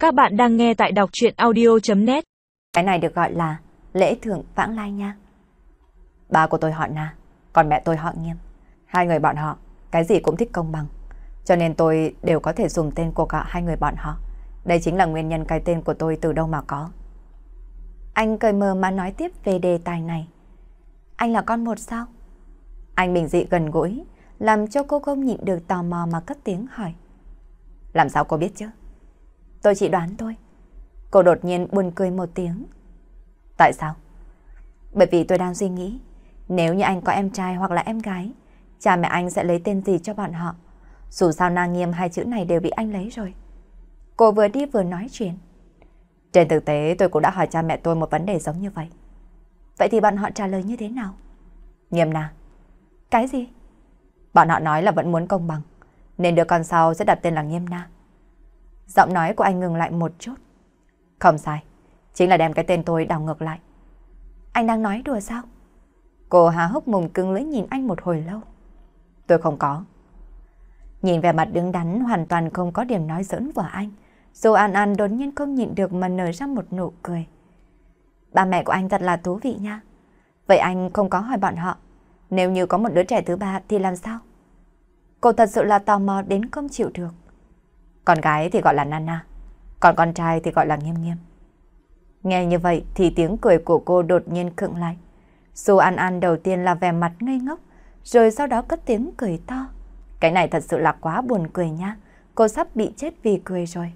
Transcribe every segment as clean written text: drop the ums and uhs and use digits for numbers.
Các bạn đang nghe tại đọc truyện audio.net. Cái này được gọi là lễ thượng vãng lai nha. Ba của tôi họ Na, còn mẹ tôi họ Nghiêm. Hai người bọn họ cái gì cũng thích công bằng, cho nên tôi đều có thể dùng tên của cả hai người bọn họ. Đây chính là nguyên nhân cái tên của tôi từ đâu mà có. Anh cười mờ mà nói tiếp về đề tài này. Anh là con một sao? Anh bình dị gần gũi, làm cho cô không nhịn được tò mò mà cất tiếng hỏi. Làm sao cô biết chứ? Tôi chỉ đoán thôi. Cô đột nhiên buồn cười một tiếng. Tại sao? Bởi vì tôi đang suy nghĩ, nếu như anh có em trai hoặc là em gái, cha mẹ anh sẽ lấy tên gì cho bọn họ? Dù sao Na Nghiêm hai chữ này đều bị anh lấy rồi. Cô vừa đi vừa nói chuyện. Trên thực tế tôi cũng đã hỏi cha mẹ tôi một vấn đề giống như vậy. Vậy thì bọn họ trả lời như thế nào? Nghiêm Na. Cái gì? Bọn họ nói là vẫn muốn công bằng, nên đứa con sau sẽ đặt tên là Nghiêm Na. Giọng nói của anh ngừng lại một chút. Không sai, chính là đem cái tên tôi đảo ngược lại. Anh đang nói đùa sao? Cô há hốc mồm cứng lưỡi nhìn anh một hồi lâu. Tôi không có. Nhìn vẻ mặt đứng đắn hoàn toàn không có điểm nói giỡn của anh, Dù An An đột nhiên không nhịn được mà nở ra một nụ cười. Ba mẹ của anh thật là thú vị nha. Vậy anh không có hỏi bọn họ, nếu như có một đứa trẻ thứ ba thì làm sao? Cô thật sự là tò mò đến không chịu được. Con gái thì gọi là Nana, còn con trai thì gọi là Nghiêm Nghiêm. Nghe như vậy thì tiếng cười của cô đột nhiên khựng lại. Dù An An đầu tiên là vẻ mặt ngây ngốc, rồi sau đó cất tiếng cười to. Cái này thật sự là quá buồn cười nha. Cô sắp bị chết vì cười rồi.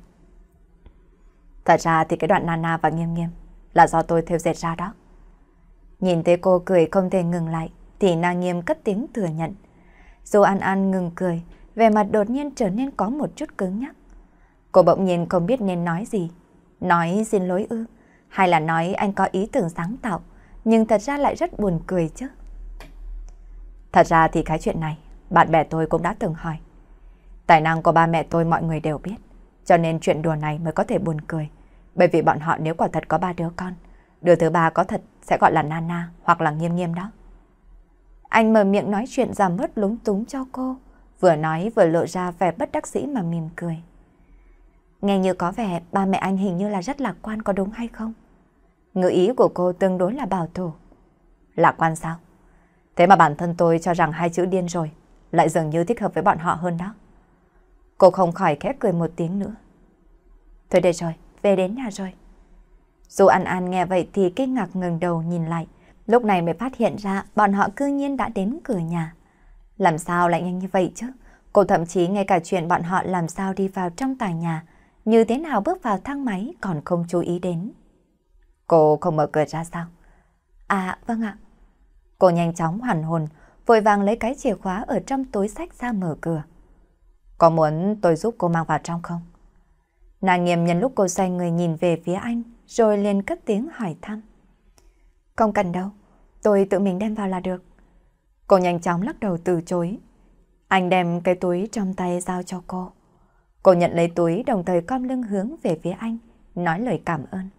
Thật ra thì cái đoạn Nana và Nghiêm Nghiêm là do tôi thêu dệt ra đó. Nhìn thấy cô cười không thể ngừng lại thì Na Nghiêm cất tiếng thừa nhận. Dù An An ngừng cười, vẻ mặt đột nhiên trở nên có một chút cứng nhắc. Cô bỗng nhiên không biết nên nói gì. Nói xin lỗi ư? Hay là nói anh có ý tưởng sáng tạo, nhưng thật ra lại rất buồn cười chứ. Thật ra thì cái chuyện này, bạn bè tôi cũng đã từng hỏi. Tài năng của ba mẹ tôi mọi người đều biết, cho nên chuyện đùa này mới có thể buồn cười. Bởi vì bọn họ nếu quả thật có 3 đứa con, đứa thứ ba có thật sẽ gọi là Nana hoặc là Nghiêm Nghiêm đó. Anh mở miệng nói chuyện giảm bớt lúng túng cho cô, vừa nói vừa lộ ra vẻ bất đắc dĩ mà mỉm cười. Nghe như có vẻ ba mẹ anh hình như là rất lạc quan, có đúng hay không? Ngữ ý của cô tương đối là bảo thủ. Lạc quan sao? Thế mà bản thân tôi cho rằng 2 chữ điên rồi lại dường như thích hợp với bọn họ hơn đó. Cô không khỏi khẽ cười một tiếng nữa. Thôi được rồi, về đến nhà rồi. Dù An An nghe vậy thì kinh ngạc ngẩng đầu nhìn lại, lúc này mới phát hiện ra bọn họ cư nhiên đã đến cửa nhà. Làm sao lại nhanh như vậy chứ? Cô thậm chí ngay cả chuyện bọn họ làm sao đi vào trong tòa nhà, như thế nào bước vào thang máy còn không chú ý đến. Cô không mở cửa ra sao? À vâng ạ. Cô nhanh chóng hoàn hồn, vội vàng lấy cái chìa khóa ở trong túi xách ra mở cửa. Có muốn tôi giúp cô mang vào trong không? Nàng Nghiêm nhân lúc cô xoay người nhìn về phía anh, rồi liền cất tiếng hỏi thăm. Không cần đâu, tôi tự mình đem vào là được. Cô nhanh chóng lắc đầu từ chối. Anh đem cái túi trong tay giao cho cô. Cô nhận lấy túi đồng thời cong lưng hướng về phía anh, nói lời cảm ơn.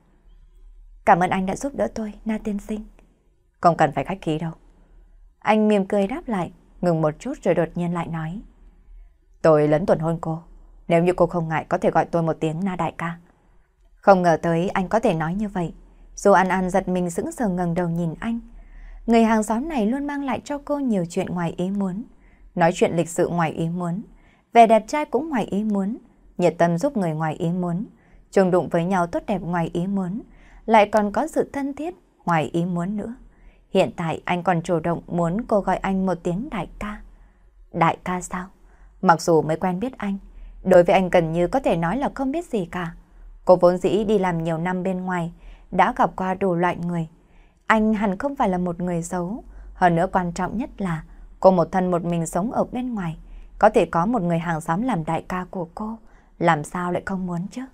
Cảm ơn anh đã giúp đỡ tôi, Na tiên sinh. Không cần phải khách khí đâu. Anh mỉm cười đáp lại, ngừng một chút rồi đột nhiên lại nói. Tôi lấn tuần hôn cô. Nếu như cô không ngại có thể gọi tôi một tiếng Na đại ca. Không ngờ tới anh có thể nói như vậy. Dù An An giật mình sững sờ ngẩng đầu nhìn anh. Người hàng xóm này luôn mang lại cho cô nhiều chuyện ngoài ý muốn. Nói chuyện lịch sự ngoài ý muốn. Vẻ đẹp trai cũng ngoài ý muốn. Nhiệt tâm giúp người ngoài ý muốn. Chung đụng với nhau tốt đẹp ngoài ý muốn. Lại còn có sự thân thiết ngoài ý muốn nữa. Hiện tại anh còn chủ động muốn cô gọi anh một tiếng đại ca. Đại ca sao? Mặc dù mới quen biết anh, đối với anh gần như có thể nói là không biết gì cả. Cô vốn dĩ đi làm nhiều năm bên ngoài, đã gặp qua đủ loại người. Anh hẳn không phải là một người xấu. Hơn nữa quan trọng nhất là cô một thân một mình sống ở bên ngoài, có thể có một người hàng xóm làm đại ca của cô, làm sao lại không muốn chứ?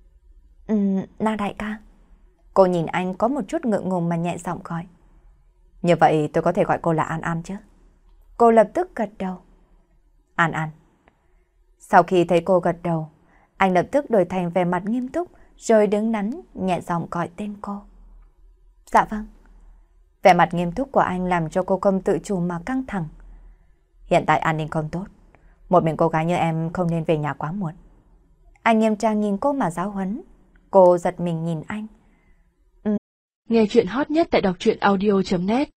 Na đại ca. Cô nhìn anh có một chút ngượng ngùng mà nhẹ giọng gọi. Như vậy tôi có thể gọi cô là An An chứ? Cô lập tức gật đầu. An An. Sau khi thấy cô gật đầu, anh lập tức đổi thành vẻ mặt nghiêm túc, rồi đứng đắn nhẹ giọng gọi tên cô. Dạ vâng. Vẻ mặt nghiêm túc của anh làm cho cô không tự chủ mà căng thẳng. Hiện tại an ninh không tốt, một mình cô gái như em không nên về nhà quá muộn. Anh nghiêm trang nhìn cô mà giáo huấn. Cô giật mình nhìn anh. Nghe chuyện hot nhất tại đọc truyện audio.net